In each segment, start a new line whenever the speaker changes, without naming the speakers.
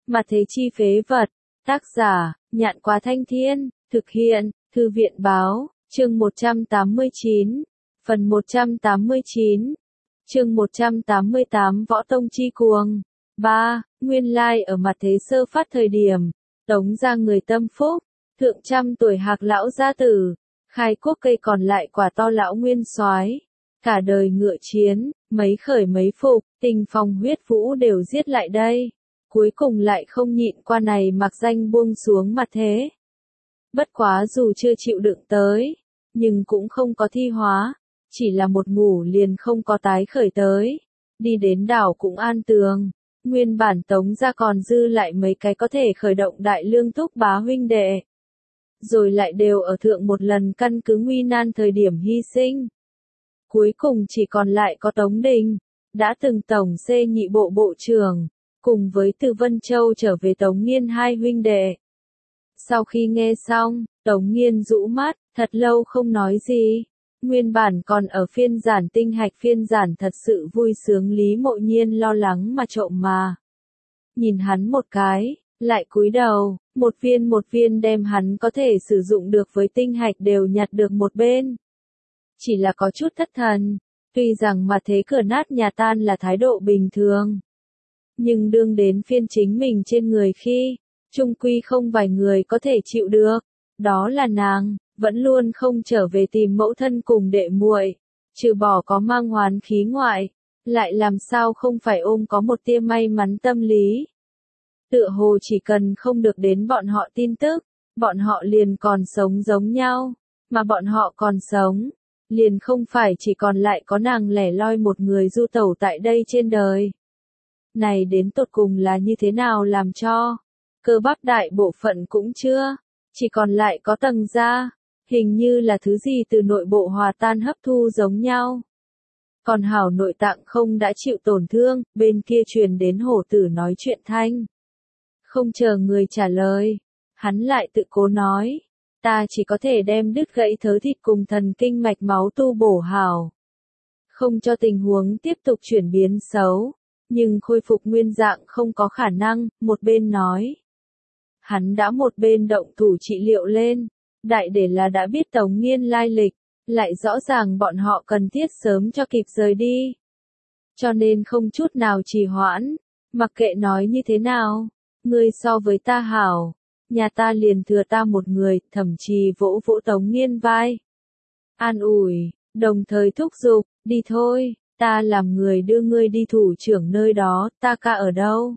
Mà thế chi phế vật. Tác giả, Nhạn Quá Thanh Thiên, thực hiện, Thư viện Báo, chương 189, phần 189, chương 188 Võ Tông Chi Cuồng. 3. Nguyên lai ở mặt thế sơ phát thời điểm, Tống ra người tâm phúc, thượng trăm tuổi Hạc lão gia tử, khai quốc cây còn lại quả to lão nguyên soái, cả đời ngựa chiến, mấy khởi mấy phục, tình phong huyết vũ đều giết lại đây. Cuối cùng lại không nhịn qua này mặc danh buông xuống mặt thế. Bất quá dù chưa chịu đựng tới, nhưng cũng không có thi hóa, chỉ là một ngủ liền không có tái khởi tới. Đi đến đảo cũng an tường, nguyên bản Tống ra còn dư lại mấy cái có thể khởi động đại lương thúc bá huynh đệ. Rồi lại đều ở thượng một lần căn cứ nguy nan thời điểm hy sinh. Cuối cùng chỉ còn lại có Tống Đình, đã từng tổng xê nhị bộ bộ trưởng, cùng với từ Vân Châu trở về Tống Nghiên hai huynh đệ. Sau khi nghe xong, Tống Nghiên rũ mắt, thật lâu không nói gì. Nguyên bản còn ở phiên giản tinh hạch phiên giản thật sự vui sướng Lý Mộ Nhiên lo lắng mà trộm mà. Nhìn hắn một cái, lại cúi đầu, một viên đem hắn có thể sử dụng được với tinh hạch đều nhặt được một bên. Chỉ là có chút thất thần, tuy rằng mà thế cửa nát nhà tan là thái độ bình thường. Nhưng đương đến phiên chính mình trên người khi, chung quy không vài người có thể chịu được, đó là nàng, vẫn luôn không trở về tìm mẫu thân cùng đệ muội, trừ bỏ có mang hoán khí ngoại, lại làm sao không phải ôm có một tia may mắn tâm lý. Tựa hồ chỉ cần không được đến bọn họ tin tức, bọn họ liền còn sống giống nhau, mà bọn họ còn sống, liền không phải chỉ còn lại có nàng lẻ loi một người du tẩu tại đây trên đời. Này đến tột cùng là như thế nào làm cho cơ bắp đại bộ phận cũng chưa, chỉ còn lại có tầng da, hình như là thứ gì từ nội bộ hòa tan hấp thu giống nhau. Còn hảo nội tạng không đã chịu tổn thương, bên kia truyền đến hổ tử nói chuyện thanh. Không chờ người trả lời, hắn lại tự cố nói, ta chỉ có thể đem đứt gãy thớ thịt cùng thần kinh mạch máu tu bổ hảo. Không cho tình huống tiếp tục chuyển biến xấu. Nhưng khôi phục nguyên dạng không có khả năng, một bên nói. Hắn đã một bên động thủ trị liệu lên, đại để là đã biết Tống Nghiên lai lịch, lại rõ ràng bọn họ cần thiết sớm cho kịp rời đi. Cho nên không chút nào trì hoãn, mặc kệ nói như thế nào, ngươi so với ta hảo, nhà ta liền thừa ta một người, thậm chí vỗ vỗ Tống Nghiên vai. An ủi, đồng thời thúc giục, đi thôi. Ta làm người đưa ngươi đi thủ trưởng nơi đó, ta ca ở đâu?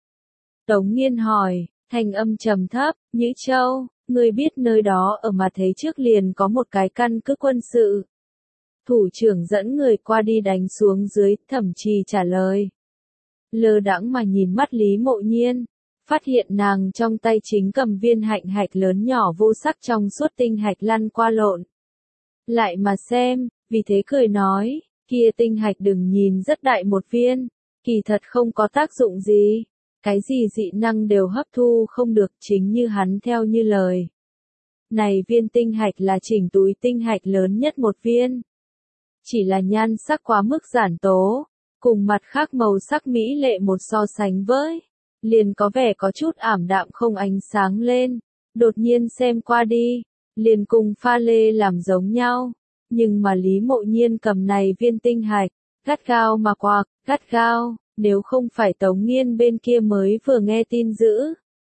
Tống Nghiên hỏi, thanh âm trầm thấp, Nhữ Châu, ngươi biết nơi đó ở mà thấy trước liền có một cái căn cứ quân sự. Thủ trưởng dẫn người qua đi đánh xuống dưới, thẩm trì trả lời. Lơ đãng mà nhìn mắt Lý Mộ Nhiên, phát hiện nàng trong tay chính cầm viên hạnh hạch lớn nhỏ vô sắc trong suốt tinh hạch lăn qua lộn. Lại mà xem, vì thế cười nói. Kia tinh hạch đừng nhìn rất đại một viên, kỳ thật không có tác dụng gì, cái gì dị năng đều hấp thu không được chính như hắn theo như lời. Này viên tinh hạch là chỉnh túi tinh hạch lớn nhất một viên. Chỉ là nhan sắc quá mức giản tố, cùng mặt khác màu sắc mỹ lệ một so sánh với, liền có vẻ có chút ảm đạm không ánh sáng lên, đột nhiên xem qua đi, liền cùng pha lê làm giống nhau. Nhưng mà Lý Mộ Nhiên cầm này viên tinh hạch, gắt gao mà quạc, gắt gao, nếu không phải Tống Nghiên bên kia mới vừa nghe tin dữ.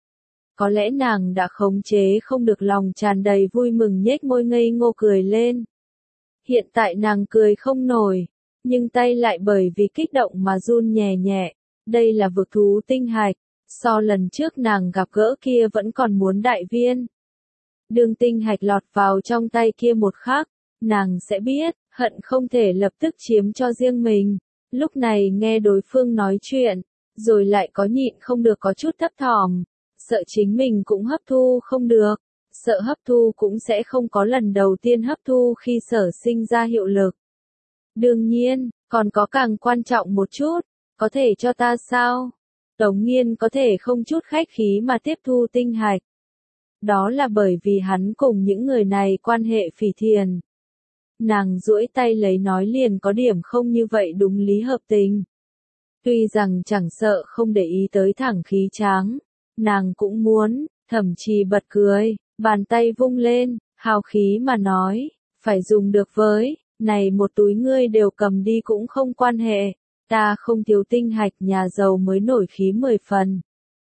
Có lẽ nàng đã khống chế không được lòng tràn đầy vui mừng nhếch môi ngây ngô cười lên. Hiện tại nàng cười không nổi, nhưng tay lại bởi vì kích động mà run nhẹ nhẹ, đây là vực thú tinh hạch, so lần trước nàng gặp gỡ kia vẫn còn muốn đại viên. Đường tinh hạch lọt vào trong tay kia một khắc. Nàng sẽ biết, hận không thể lập tức chiếm cho riêng mình. Lúc này nghe đối phương nói chuyện, rồi lại có nhịn không được có chút thấp thỏm, sợ chính mình cũng hấp thu không được, sợ hấp thu cũng sẽ không có lần đầu tiên hấp thu khi sở sinh ra hiệu lực. Đương nhiên, còn có càng quan trọng một chút, có thể cho ta sao? Tống Nghiên có thể không chút khách khí mà tiếp thu tinh hạch. Đó là bởi vì hắn cùng những người này quan hệ phỉ thiền. Nàng duỗi tay lấy nói liền có điểm không như vậy đúng lý hợp tình. Tuy rằng chẳng sợ không để ý tới thẳng khí tráng, nàng cũng muốn, Thẩm Trì bật cười, bàn tay vung lên, hào khí mà nói, phải dùng được với, này một túi ngươi đều cầm đi cũng không quan hệ, ta không thiếu tinh hạch, nhà giàu mới nổi khí 10 phần.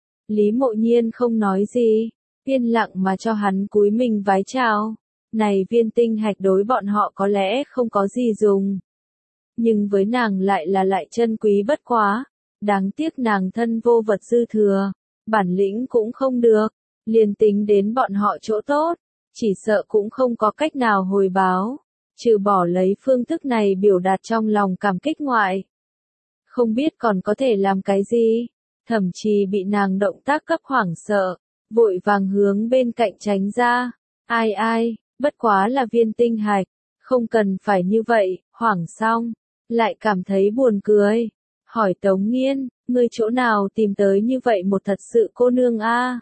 Lý Mộ Nhiên không nói gì, yên lặng mà cho hắn cúi mình vái chào. Này viên tinh hạch đối bọn họ có lẽ không có gì dùng, nhưng với nàng lại chân quý bất quá. Đáng tiếc nàng thân vô vật dư thừa, bản lĩnh cũng không được, liền tính đến bọn họ chỗ tốt, chỉ sợ cũng không có cách nào hồi báo, trừ bỏ lấy phương thức này biểu đạt trong lòng cảm kích ngoại. Không biết còn có thể làm cái gì, Thẩm Trì bị nàng động tác cấp hoảng sợ, vội vàng hướng bên cạnh tránh ra. Ai, bất quá là viên tinh hạch, không cần phải như vậy, hoảng xong, lại cảm thấy buồn cười. Hỏi Tống Nghiên, ngươi chỗ nào tìm tới như vậy một thật sự cô nương a?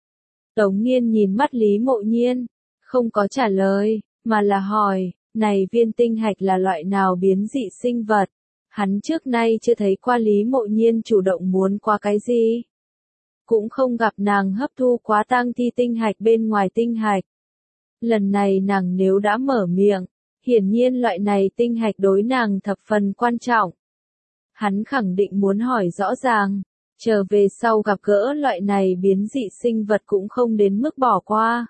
Tống Nghiên nhìn mắt Lý Mộ Nhiên, không có trả lời, mà là hỏi, này viên tinh hạch là loại nào biến dị sinh vật? Hắn trước nay chưa thấy qua Lý Mộ Nhiên chủ động muốn qua cái gì. Cũng không gặp nàng hấp thu quá tang thi tinh hạch bên ngoài tinh hạch. Lần này nàng nếu đã mở miệng, hiển nhiên loại này tinh hạch đối nàng thập phần quan trọng. Hắn khẳng định muốn hỏi rõ ràng, trở về sau gặp gỡ loại này biến dị sinh vật cũng không đến mức bỏ qua.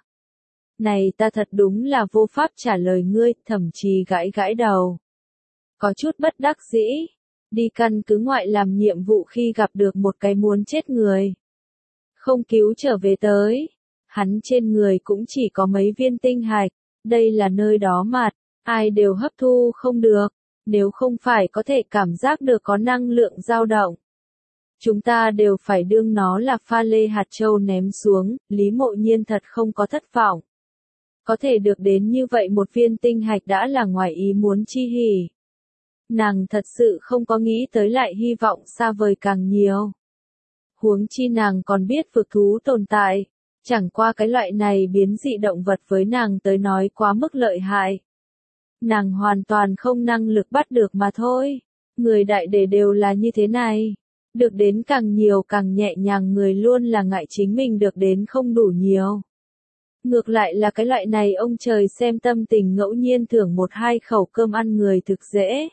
Này ta thật đúng là vô pháp trả lời ngươi, Thẩm Trì gãi gãi đầu. Có chút bất đắc dĩ, đi căn cứ ngoại làm nhiệm vụ khi gặp được một cái muốn chết người. Không cứu trở về tới, hắn trên người cũng chỉ có mấy viên tinh hạch, đây là nơi đó mặt, ai đều hấp thu không được, nếu không phải có thể cảm giác được có năng lượng dao động. Chúng ta đều phải đương nó là pha lê hạt châu ném xuống, Lý Mộ Nhiên thật không có thất vọng. Có thể được đến như vậy một viên tinh hạch đã là ngoài ý muốn chi hỉ. Nàng thật sự không có nghĩ tới lại hy vọng xa vời càng nhiều. Huống chi nàng còn biết vực thú tồn tại, chẳng qua cái loại này biến dị động vật với nàng tới nói quá mức lợi hại. Nàng hoàn toàn không năng lực bắt được mà thôi. Người đại để đều là như thế này. Được đến càng nhiều càng nhẹ nhàng, người luôn là ngại chính mình được đến không đủ nhiều. Ngược lại là cái loại này ông trời xem tâm tình ngẫu nhiên thưởng một hai khẩu cơm ăn người thực dễ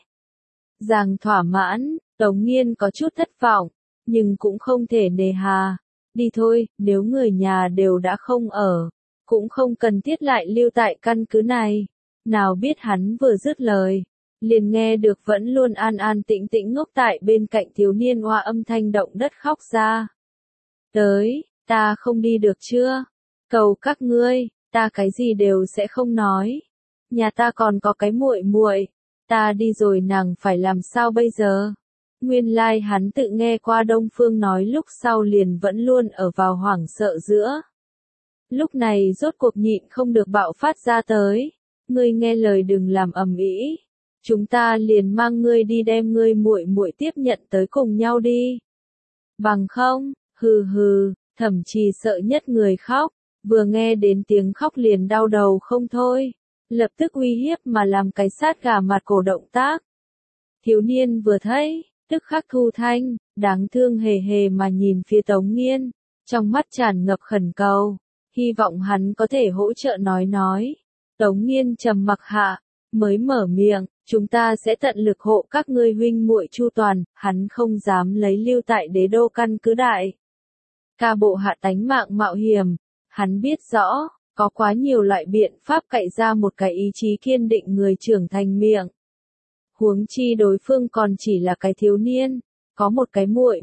dàng thỏa mãn. Tống Nghiên có chút thất vọng, nhưng cũng không thể nề hà. Đi thôi, nếu người nhà đều đã không ở, cũng không cần thiết lại lưu tại căn cứ này. Nào biết hắn vừa dứt lời, liền nghe được vẫn luôn an an tĩnh tĩnh ngốc tại bên cạnh thiếu niên oa âm thanh động đất khóc ra. Tới, ta không đi được chưa? Cầu các ngươi, ta cái gì đều sẽ không nói. Nhà ta còn có cái muội muội, ta đi rồi nàng phải làm sao bây giờ? Nguyên lai hắn tự nghe qua Đông Phương nói lúc sau liền vẫn luôn ở vào hoảng sợ giữa. Lúc này rốt cuộc nhịn không được bạo phát ra tới. Ngươi nghe lời đừng làm ầm ĩ. Chúng ta liền mang ngươi đi đem ngươi muội muội tiếp nhận tới cùng nhau đi. Bằng không, hừ, Thẩm Trì sợ nhất người khóc, vừa nghe đến tiếng khóc liền đau đầu không thôi, lập tức uy hiếp mà làm cái sát gà mặt cổ động tác. Thiếu niên vừa thấy, tức khắc thu thanh, đáng thương hề hề mà nhìn phía Tống Nghiên, trong mắt tràn ngập khẩn cầu, hy vọng hắn có thể hỗ trợ nói. Tống Nghiên trầm mặc hạ, mới mở miệng, chúng ta sẽ tận lực hộ các ngươi huynh muội chu toàn, hắn không dám lấy lưu tại đế đô căn cứ đại. Ca bộ hạ tánh mạng mạo hiểm, hắn biết rõ, có quá nhiều loại biện pháp cậy ra một cái ý chí kiên định người trưởng thành miệng. Huống chi đối phương còn chỉ là cái thiếu niên, có một cái muội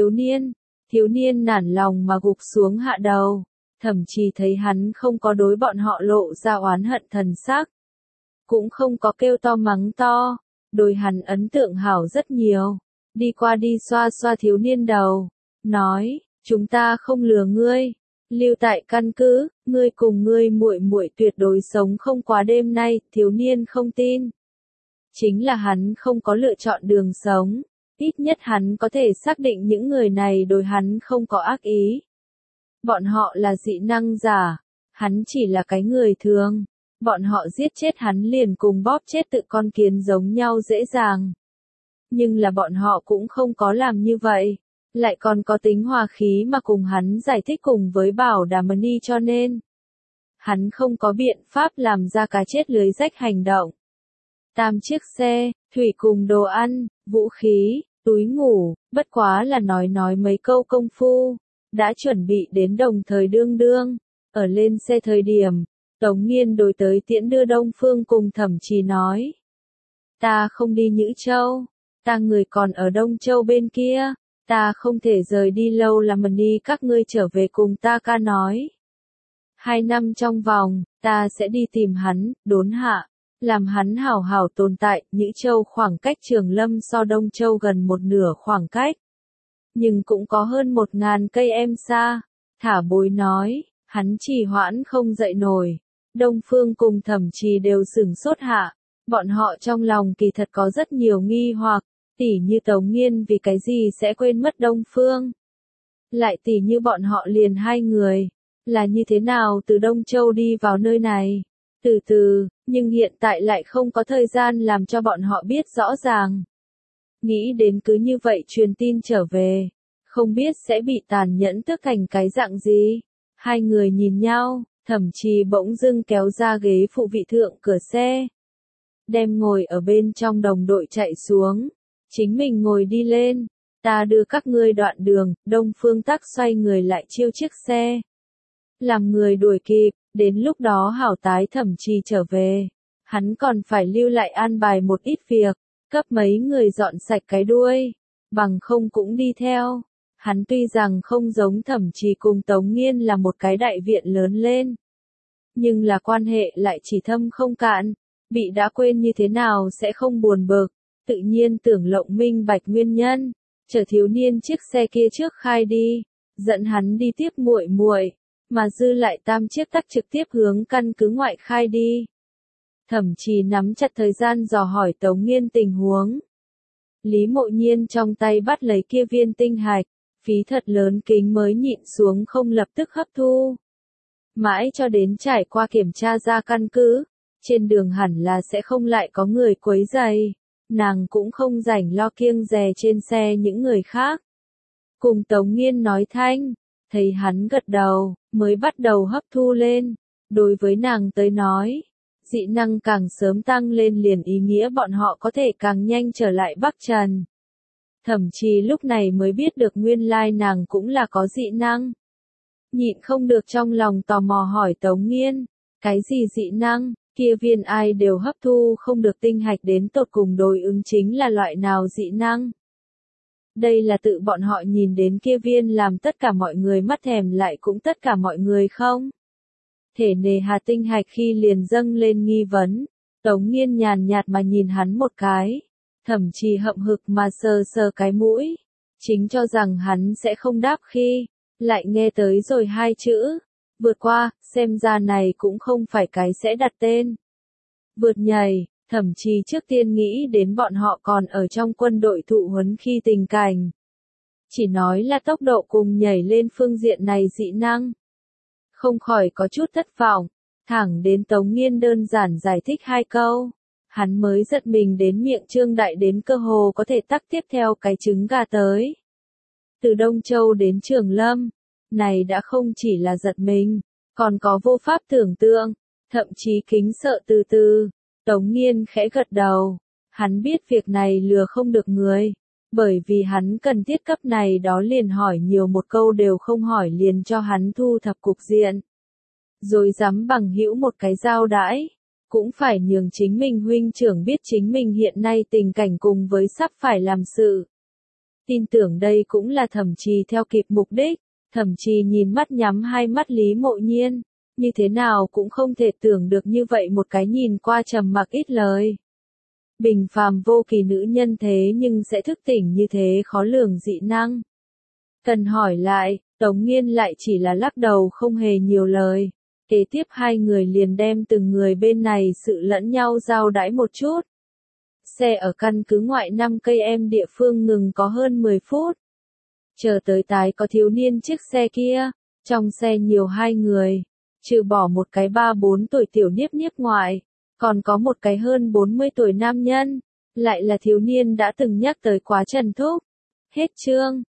thiếu niên nản lòng mà gục xuống hạ đầu. Thậm chí thấy hắn không có đối bọn họ lộ ra oán hận thần sắc, cũng không có kêu to mắng to, đối hắn ấn tượng hảo rất nhiều. Đi qua đi xoa xoa thiếu niên đầu, nói, chúng ta không lừa ngươi, lưu tại căn cứ, ngươi cùng ngươi muội muội tuyệt đối sống không quá đêm nay. Thiếu niên không tin, chính là hắn không có lựa chọn đường sống, ít nhất hắn có thể xác định những người này đối hắn không có ác ý. Bọn họ là dị năng giả, hắn chỉ là cái người thường, bọn họ giết chết hắn liền cùng bóp chết tự con kiến giống nhau dễ dàng. Nhưng là bọn họ cũng không có làm như vậy, lại còn có tính hòa khí mà cùng hắn giải thích cùng với Bảo Đà Mani cho nên hắn không có biện pháp làm ra cá chết lưới rách hành động. 8 chiếc xe, thủy cùng đồ ăn, vũ khí, túi ngủ, bất quá là nói mấy câu công phu, đã chuẩn bị đến đồng thời đương đương. Ở lên xe thời điểm, Tống Nghiên đối tới tiễn đưa Đông Phương cùng Thẩm Trì nói. Ta không đi Nhữ Châu, ta người còn ở Đông Châu bên kia, ta không thể rời đi lâu là mình đi các ngươi trở về cùng ta ca nói. 2 năm trong vòng, ta sẽ đi tìm hắn, đốn hạ, làm hắn hảo hảo tồn tại. Nhữ Châu khoảng cách Trường Lâm so Đông Châu gần một nửa khoảng cách, nhưng cũng có hơn 1000 cây em xa. Thả Bối nói, hắn trì hoãn không dậy nổi. Đông Phương cùng Thẩm Trì đều sửng sốt hạ, bọn họ trong lòng kỳ thật có rất nhiều nghi hoặc, tỉ như Tống Nghiên vì cái gì sẽ quên mất Đông Phương. Lại tỉ như bọn họ liền 2 người, là như thế nào từ Đông Châu đi vào nơi này. Từ từ, nhưng hiện tại lại không có thời gian làm cho bọn họ biết rõ ràng. Nghĩ đến cứ như vậy truyền tin trở về, không biết sẽ bị tàn nhẫn tước thành cái dạng gì. 2 người nhìn nhau, Thẩm Trì bỗng dưng kéo ra ghế phụ vị thượng cửa xe, đem ngồi ở bên trong đồng đội chạy xuống, chính mình ngồi đi lên. Ta đưa các ngươi đoạn đường. Đông Phương Tắc xoay người lại chiêu chiếc xe, làm người đuổi kịp, đến lúc đó hảo tái Thẩm Trì trở về. Hắn còn phải lưu lại an bài một ít việc, cấp mấy người dọn sạch cái đuôi, bằng không cũng đi theo. Hắn tuy rằng không giống Thẩm Trì cùng Tống Nghiên là một cái đại viện lớn lên, nhưng là quan hệ lại chỉ thâm không cạn, bị đã quên như thế nào sẽ không buồn bực, tự nhiên tưởng lộng minh bạch nguyên nhân, chở thiếu niên chiếc xe kia trước khai đi, dẫn hắn đi tiếp muội muội, mà dư lại 8 chiếc tắc trực tiếp hướng căn cứ ngoại khai đi. Thẩm Trì nắm chặt thời gian dò hỏi Tống Nghiên tình huống. Lý Mộ Nhiên trong tay bắt lấy kia viên tinh hạch, phí thật lớn kính mới nhịn xuống không lập tức hấp thu. Mãi cho đến trải qua kiểm tra ra căn cứ, trên đường hẳn là sẽ không lại có người quấy rầy, nàng cũng không rảnh lo kiêng dè trên xe những người khác. Cùng Tống Nghiên nói thanh, thấy hắn gật đầu, mới bắt đầu hấp thu lên. Đối với nàng tới nói, dị năng càng sớm tăng lên liền ý nghĩa bọn họ có thể càng nhanh trở lại Bắc Trần. Thẩm Trì lúc này mới biết được nguyên lai nàng cũng là có dị năng. Nhịn không được trong lòng tò mò hỏi Tống Nghiên, cái gì dị năng, kia viên ai đều hấp thu không được tinh hạch đến tột cùng đối ứng chính là loại nào dị năng. Đây là tự bọn họ nhìn đến kia viên làm tất cả mọi người mắt thèm lại cũng tất cả mọi người không? Thể nề hà tinh hạch khi liền dâng lên nghi vấn, Tống Nghiên nhàn nhạt mà nhìn hắn một cái, Thẩm Trì hậm hực mà sờ sờ cái mũi, chính cho rằng hắn sẽ không đáp khi, lại nghe tới rồi 2 chữ, vượt qua, xem ra này cũng không phải cái sẽ đặt tên. Vượt nhảy, Thẩm Trì trước tiên nghĩ đến bọn họ còn ở trong quân đội thụ huấn khi tình cảnh. Chỉ nói là tốc độ cùng nhảy lên phương diện này dị năng. Không khỏi có chút thất vọng, thẳng đến Tống Nghiên đơn giản giải thích 2 câu. Hắn mới giật mình đến miệng trương đại đến cơ hồ có thể tắc tiếp theo cái trứng gà tới. Từ Đông Châu đến Trường Lâm, này đã không chỉ là giật mình, còn có vô pháp tưởng tượng, thậm chí kính sợ. Từ từ, Tống Nghiên khẽ gật đầu, hắn biết việc này lừa không được người, bởi vì hắn cần thiết cấp này đó liền hỏi nhiều một câu đều không hỏi liền cho hắn thu thập cục diện. Rồi dám bằng hữu một cái giao đãi, cũng phải nhường chính mình huynh trưởng biết chính mình hiện nay tình cảnh cùng với sắp phải làm sự. Tin tưởng đây cũng là Thẩm Trì theo kịp mục đích. Thẩm Trì nhìn mắt nhắm 2 mắt Lý Mộ Nhiên, như thế nào cũng không thể tưởng được như vậy một cái nhìn qua trầm mặc ít lời. Bình phàm vô kỳ nữ nhân thế nhưng sẽ thức tỉnh như thế khó lường dị năng. Cần hỏi lại, Tống Nghiên lại chỉ là lắc đầu không hề nhiều lời. Kế tiếp 2 người liền đem từng người bên này sự lẫn nhau giao đãi một chút. Xe ở căn cứ ngoại 5 cây em địa phương ngừng có hơn 10 phút. Chờ tới tái có thiếu niên chiếc xe kia, trong xe nhiều 2 người, trừ bỏ một cái 3-4 tuổi tiểu niếp niếp ngoại, còn có một cái hơn 40 tuổi nam nhân, lại là thiếu niên đã từng nhắc tới quá Trần Thúc. Hết chương.